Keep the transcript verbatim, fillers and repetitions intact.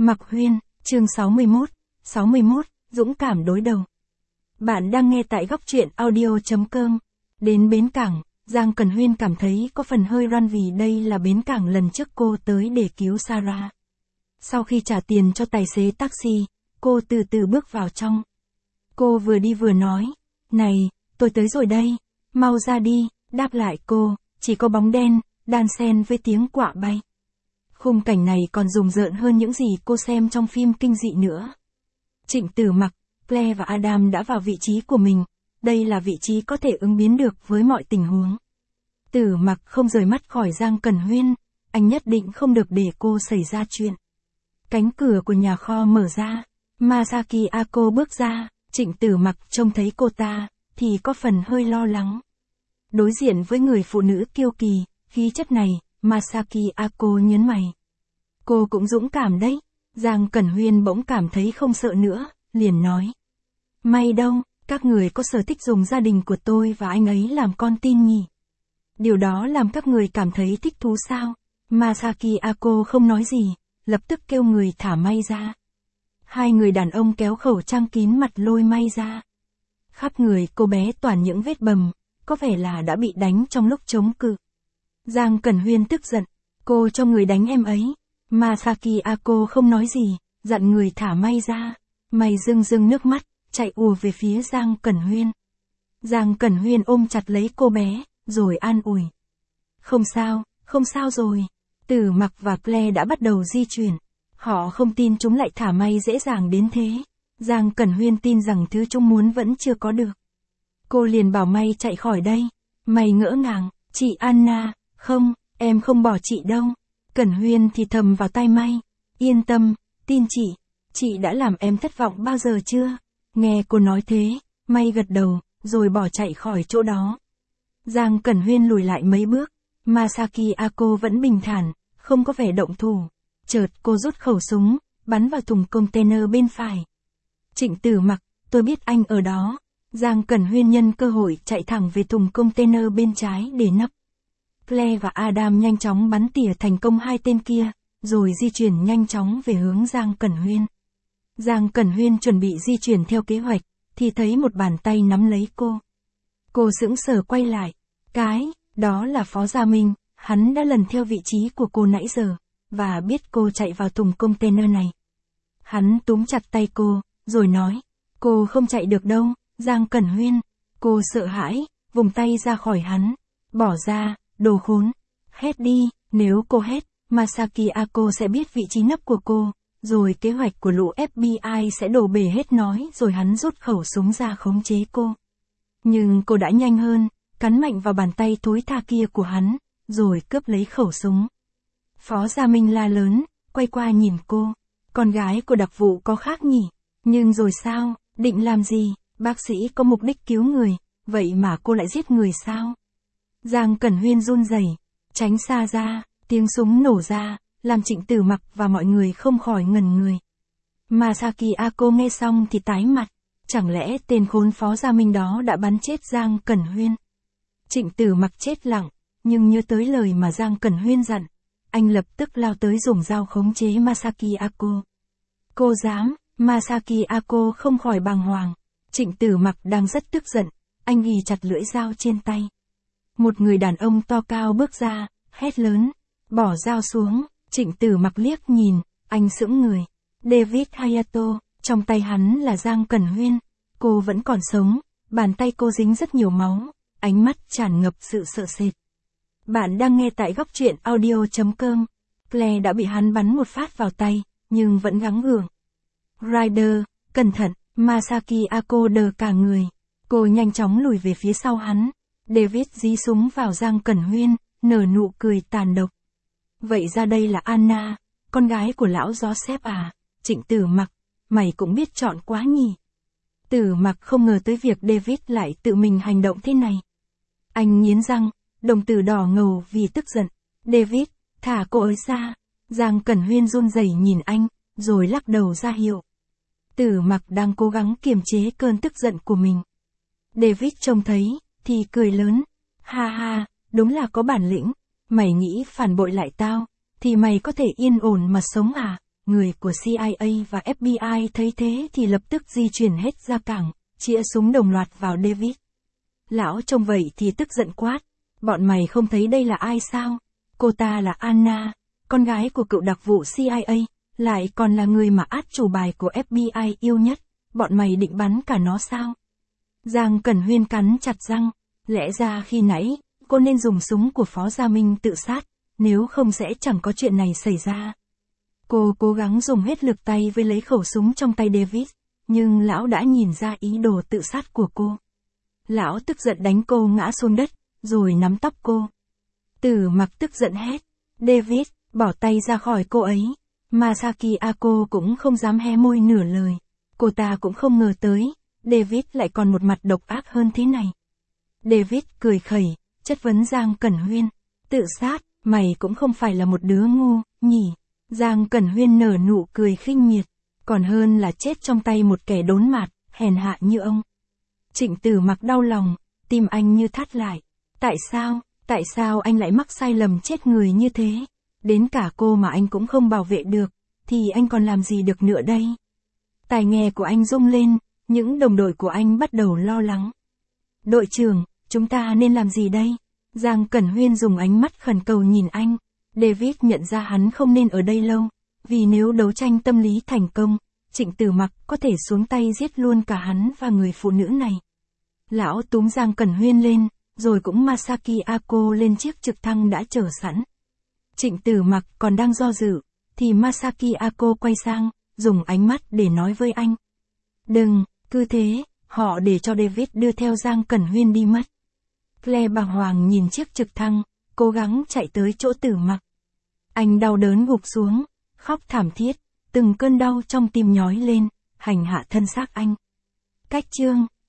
Mặc Huyên, chương sáu mươi mốt, sáu mươi mốt, dũng cảm đối đầu. Bạn đang nghe tại góc truyện audio.com. Đến bến cảng, Giang Cẩn Huyên cảm thấy có phần hơi run vì đây là bến cảng lần trước cô tới để cứu Sarah. Sau khi trả tiền cho tài xế taxi, cô từ từ bước vào trong. Cô vừa đi vừa nói, này, tôi tới rồi đây, mau ra đi, đáp lại cô, chỉ có bóng đen, đan xen với tiếng quạ bay. Khung cảnh này còn rùng rợn hơn những gì cô xem trong phim kinh dị nữa. Trịnh Tử Mặc, Claire và Adam đã vào vị trí của mình, đây là vị trí có thể ứng biến được với mọi tình huống. Tử Mặc không rời mắt khỏi Giang Cẩn Huyên, anh nhất định không được để cô xảy ra chuyện. Cánh cửa của nhà kho mở ra, Masaki Ako bước ra, Trịnh Tử Mặc trông thấy cô ta, thì có phần hơi lo lắng. Đối diện với người phụ nữ kiêu kỳ, khí chất này, Masaki Ako nhớn mày. Cô cũng dũng cảm đấy. Giang Cẩn Huyên bỗng cảm thấy không sợ nữa, liền nói. May đâu, các người có sở thích dùng gia đình của tôi và anh ấy làm con tin nhỉ? Điều đó làm các người cảm thấy thích thú sao? Masaki Ako không nói gì, lập tức kêu người thả may ra. Hai người đàn ông kéo khẩu trang kín mặt lôi may ra. Khắp người cô bé toàn những vết bầm, có vẻ là đã bị đánh trong lúc chống cự. Giang Cẩn Huyên tức giận, cô cho người đánh em ấy. Masaki Ako không nói gì, dặn người thả may ra. May rưng rưng nước mắt, chạy ùa về phía Giang Cẩn Huyên. Giang Cẩn Huyên ôm chặt lấy cô bé, rồi an ủi. Không sao, không sao rồi. Tử Mặc và Claire đã bắt đầu di chuyển. Họ không tin chúng lại thả may dễ dàng đến thế. Giang Cẩn Huyên tin rằng thứ chúng muốn vẫn chưa có được. Cô liền bảo May chạy khỏi đây. May ngỡ ngàng, chị Anna, không, em không bỏ chị đâu. Cẩn Huyên thì thầm vào tai May. Yên tâm, tin chị. Chị đã làm em thất vọng bao giờ chưa? Nghe cô nói thế, May gật đầu, rồi bỏ chạy khỏi chỗ đó. Giang Cẩn Huyên lùi lại mấy bước. Masaki Ako vẫn bình thản, không có vẻ động thủ. Chợt cô rút khẩu súng, bắn vào thùng container bên phải. Trịnh Tử Mặc, tôi biết anh ở đó. Giang Cẩn Huyên nhân cơ hội chạy thẳng về thùng container bên trái để nấp. Claire và Adam nhanh chóng bắn tỉa thành công hai tên kia, rồi di chuyển nhanh chóng về hướng Giang Cẩn Huyên. Giang Cẩn Huyên chuẩn bị di chuyển theo kế hoạch, thì thấy một bàn tay nắm lấy cô. Cô sững sờ quay lại. Cái, đó là Phó Gia Minh, hắn đã lần theo vị trí của cô nãy giờ, và biết cô chạy vào thùng container này. Hắn túm chặt tay cô, rồi nói, cô không chạy được đâu, Giang Cẩn Huyên. Cô sợ hãi, vùng tay ra khỏi hắn. Bỏ ra, đồ khốn. Hét đi, nếu cô hét, Masaki Ako sẽ biết vị trí nấp của cô, rồi kế hoạch của lũ ép bê i sẽ đổ bể hết nói rồi hắn rút khẩu súng ra khống chế cô. Nhưng cô đã nhanh hơn, cắn mạnh vào bàn tay thối tha kia của hắn, rồi cướp lấy khẩu súng. Phó Gia Minh la lớn, quay qua nhìn cô. Con gái của đặc vụ có khác nhỉ? Nhưng rồi sao, định làm gì? Bác sĩ có mục đích cứu người, vậy mà cô lại giết người sao? Giang Cẩn Huyên run rẩy, tránh xa ra, tiếng súng nổ ra, làm Trịnh Tử Mặc và mọi người không khỏi ngẩn người. Masaki Ako nghe xong thì tái mặt, chẳng lẽ tên khốn Phó Gia Minh đó đã bắn chết Giang Cẩn Huyên? Trịnh Tử Mặc chết lặng, nhưng nhớ tới lời mà Giang Cẩn Huyên dặn, anh lập tức lao tới dùng dao khống chế Masaki Ako. Cô dám? Masaki Ako không khỏi bàng hoàng. Trịnh Tử Mặc đang rất tức giận, anh ghì chặt lưỡi dao trên tay. Một người đàn ông to cao bước ra, hét lớn, bỏ dao xuống. Trịnh Tử Mặc liếc nhìn, anh sững người. David Hayato, trong tay hắn là Giang Cẩn Huyên. Cô vẫn còn sống, bàn tay cô dính rất nhiều máu, ánh mắt tràn ngập sự sợ sệt. Bạn đang nghe tại góc truyện audio.com. Claire đã bị hắn bắn một phát vào tay, nhưng vẫn gắng gượng. Ryder, cẩn thận, Masaki Ako đờ cả người. Cô nhanh chóng lùi về phía sau hắn. David dí súng vào Giang Cẩn Huyên, nở nụ cười tàn độc. Vậy ra đây là Anna, con gái của lão Joseph à? Trịnh Tử Mặc, mày cũng biết chọn quá nhỉ? Tử Mặc không ngờ tới việc David lại tự mình hành động thế này. Anh nghiến răng, đồng tử đỏ ngầu vì tức giận. David, thả cô ấy ra. Giang Cẩn Huyên run rẩy nhìn anh, rồi lắc đầu ra hiệu. Tử Mặc đang cố gắng kiềm chế cơn tức giận của mình. David trông thấy, thì cười lớn. Ha ha, đúng là có bản lĩnh. Mày nghĩ phản bội lại tao, thì mày có thể yên ổn mà sống à? người của C I A và F B I thấy thế thì lập tức di chuyển hết ra cảng, chĩa súng đồng loạt vào David. Lão trông vậy thì tức giận quát, bọn mày không thấy đây là ai sao? Cô ta là Anna, con gái của cựu đặc vụ C I A, lại còn là người mà át chủ bài của F B I yêu nhất, bọn mày định bắn cả nó sao? Giang Cẩn Huyên cắn chặt răng, lẽ ra khi nãy, cô nên dùng súng của Phó Gia Minh tự sát, nếu không sẽ chẳng có chuyện này xảy ra. Cô cố gắng dùng hết lực tay với lấy khẩu súng trong tay David, nhưng lão đã nhìn ra ý đồ tự sát của cô. Lão tức giận đánh cô ngã xuống đất, rồi nắm tóc cô. Tử Mặc tức giận hét, David, bỏ tay ra khỏi cô ấy. Masaki Ako cũng không dám hé môi nửa lời. Cô ta cũng không ngờ tới, David lại còn một mặt độc ác hơn thế này. David cười khẩy, chất vấn Giang Cẩn Huyên. Tự sát, mày cũng không phải là một đứa ngu, nhỉ? Giang Cẩn Huyên nở nụ cười khinh miệt, còn hơn là chết trong tay một kẻ đốn mạt, hèn hạ như ông. Trịnh Tử Mặc đau lòng, tim anh như thắt lại. Tại sao, tại sao anh lại mắc sai lầm chết người như thế? Đến cả cô mà anh cũng không bảo vệ được, thì anh còn làm gì được nữa đây? Tai nghe của anh rung lên, những đồng đội của anh bắt đầu lo lắng. Đội trưởng, chúng ta nên làm gì đây? Giang Cẩn Huyên dùng ánh mắt khẩn cầu nhìn anh. David nhận ra hắn không nên ở đây lâu, vì nếu đấu tranh tâm lý thành công, Trịnh Tử Mặc có thể xuống tay giết luôn cả hắn và người phụ nữ này. Lão túm Giang Cẩn Huyên lên, rồi cũng Masaki Ako lên chiếc trực thăng đã chờ sẵn. Trịnh Tử Mặc còn đang do dự, thì Masaki Ako quay sang, dùng ánh mắt để nói với anh. Đừng, cứ thế, họ để cho David đưa theo Giang Cẩn Huyên đi mất. Claire bàng hoàng nhìn chiếc trực thăng, cố gắng chạy tới chỗ Tử Mặc. Anh đau đớn gục xuống, khóc thảm thiết, từng cơn đau trong tim nhói lên, hành hạ thân xác anh. Cách chương